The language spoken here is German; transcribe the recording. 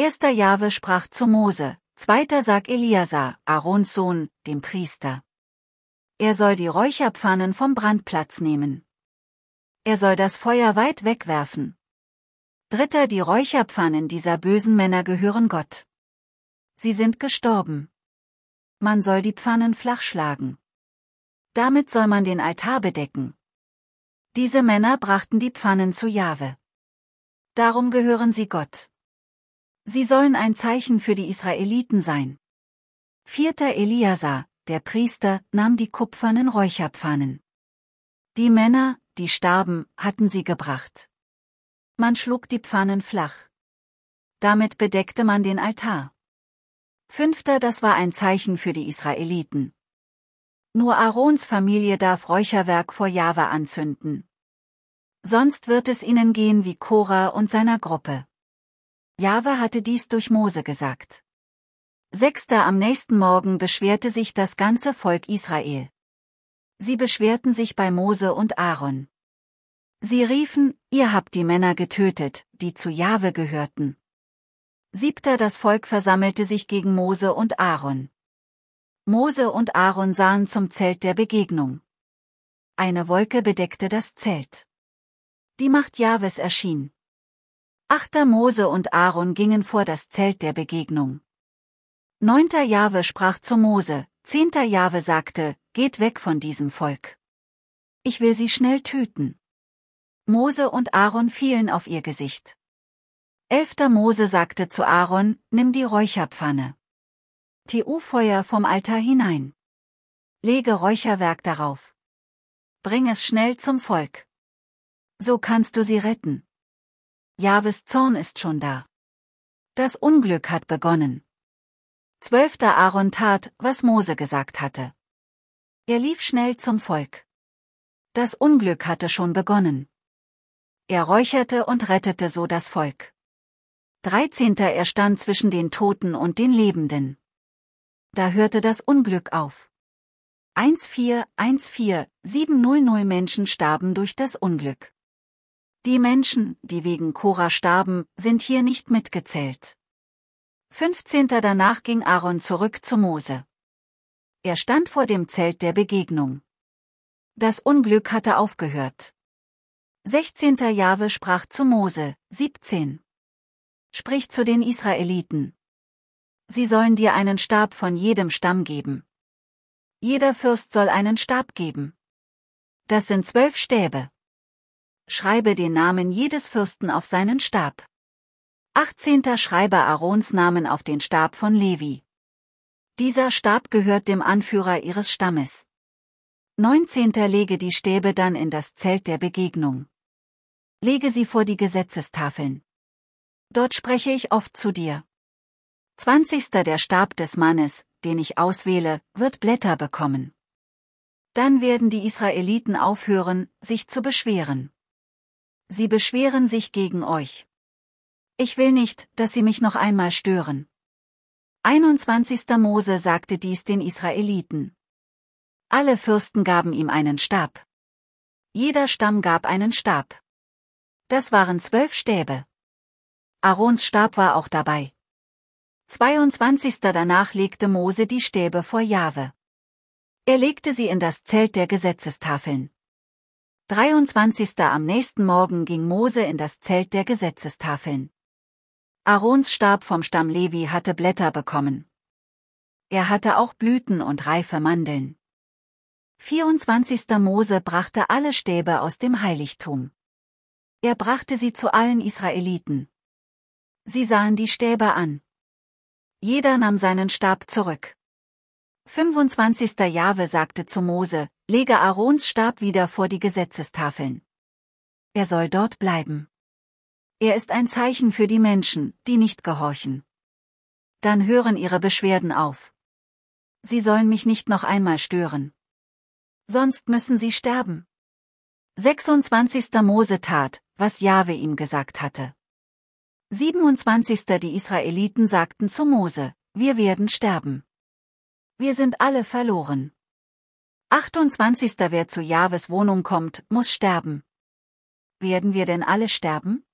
1. Jahwe sprach zu Mose, 2. sagt Eliasar, Aarons Sohn, dem Priester. Er soll die Räucherpfannen vom Brandplatz nehmen. Er soll das Feuer weit wegwerfen. 3. Die Räucherpfannen dieser bösen Männer gehören Gott. Sie sind gestorben. Man soll die Pfannen flach schlagen. Damit soll man den Altar bedecken. Diese Männer brachten die Pfannen zu Jahwe. Darum gehören sie Gott. Sie sollen ein Zeichen für die Israeliten sein. 4. Eliasar, der Priester, nahm die kupfernen Räucherpfannen. Die Männer, die starben, hatten sie gebracht. Man schlug die Pfannen flach. Damit bedeckte man den Altar. 5. Das war ein Zeichen für die Israeliten. Nur Aarons Familie darf Räucherwerk vor Jahwe anzünden. Sonst wird es ihnen gehen wie Korah und seiner Gruppe. Jahwe hatte dies durch Mose gesagt. 6. Am nächsten Morgen beschwerte sich das ganze Volk Israel. Sie beschwerten sich bei Mose und Aaron. Sie riefen, ihr habt die Männer getötet, die zu Jahwe gehörten. 7. Das Volk versammelte sich gegen Mose und Aaron. Mose und Aaron sahen zum Zelt der Begegnung. Eine Wolke bedeckte das Zelt. Die Macht Jahwes erschien. 8. Mose und Aaron gingen vor das Zelt der Begegnung. 9. Jahwe sprach zu Mose, 10. Jahwe sagte, geht weg von diesem Volk. Ich will sie schnell töten. Mose und Aaron fielen auf ihr Gesicht. 11. Mose sagte zu Aaron, nimm die Räucherpfanne. Feuer vom Altar hinein. Lege Räucherwerk darauf. Bring es schnell zum Volk. So kannst du sie retten. Jahwes Zorn ist schon da. Das Unglück hat begonnen. 12. Aaron tat, was Mose gesagt hatte. Er lief schnell zum Volk. Das Unglück hatte schon begonnen. Er räucherte und rettete so das Volk. 13. Er stand zwischen den Toten und den Lebenden. Da hörte das Unglück auf. 700 Menschen starben durch das Unglück. Die Menschen, die wegen Korah starben, sind hier nicht mitgezählt. 15. Danach ging Aaron zurück zu Mose. Er stand vor dem Zelt der Begegnung. Das Unglück hatte aufgehört. 16. Jahwe sprach zu Mose, 17. Sprich zu den Israeliten. Sie sollen dir einen Stab von jedem Stamm geben. Jeder Fürst soll einen Stab geben. Das sind 12 Stäbe. Schreibe den Namen jedes Fürsten auf seinen Stab. 18. Schreibe Aarons Namen auf den Stab von Levi. Dieser Stab gehört dem Anführer ihres Stammes. 19. Lege die Stäbe dann in das Zelt der Begegnung. Lege sie vor die Gesetzestafeln. Dort spreche ich oft zu dir. 20. Der Stab des Mannes, den ich auswähle, wird Blätter bekommen. Dann werden die Israeliten aufhören, sich zu beschweren. Sie beschweren sich gegen euch. Ich will nicht, dass sie mich noch einmal stören. 21. Mose sagte dies den Israeliten. Alle Fürsten gaben ihm einen Stab. Jeder Stamm gab einen Stab. Das waren 12 Stäbe. Aarons Stab war auch dabei. 22. Danach legte Mose die Stäbe vor Jahwe. Er legte sie in das Zelt der Gesetzestafeln. 23. Am nächsten Morgen ging Mose in das Zelt der Gesetzestafeln. Aarons Stab vom Stamm Levi hatte Blätter bekommen. Er hatte auch Blüten und reife Mandeln. 24. Mose brachte alle Stäbe aus dem Heiligtum. Er brachte sie zu allen Israeliten. Sie sahen die Stäbe an. Jeder nahm seinen Stab zurück. 25. Jahwe sagte zu Mose, lege Aarons Stab wieder vor die Gesetzestafeln. Er soll dort bleiben. Er ist ein Zeichen für die Menschen, die nicht gehorchen. Dann hören ihre Beschwerden auf. Sie sollen mich nicht noch einmal stören. Sonst müssen sie sterben. 26. Mose tat, was Jahwe ihm gesagt hatte. 27. Die Israeliten sagten zu Mose, wir werden sterben. Wir sind alle verloren. 28. Wer zu Jahwes Wohnung kommt, muss sterben. Werden wir denn alle sterben?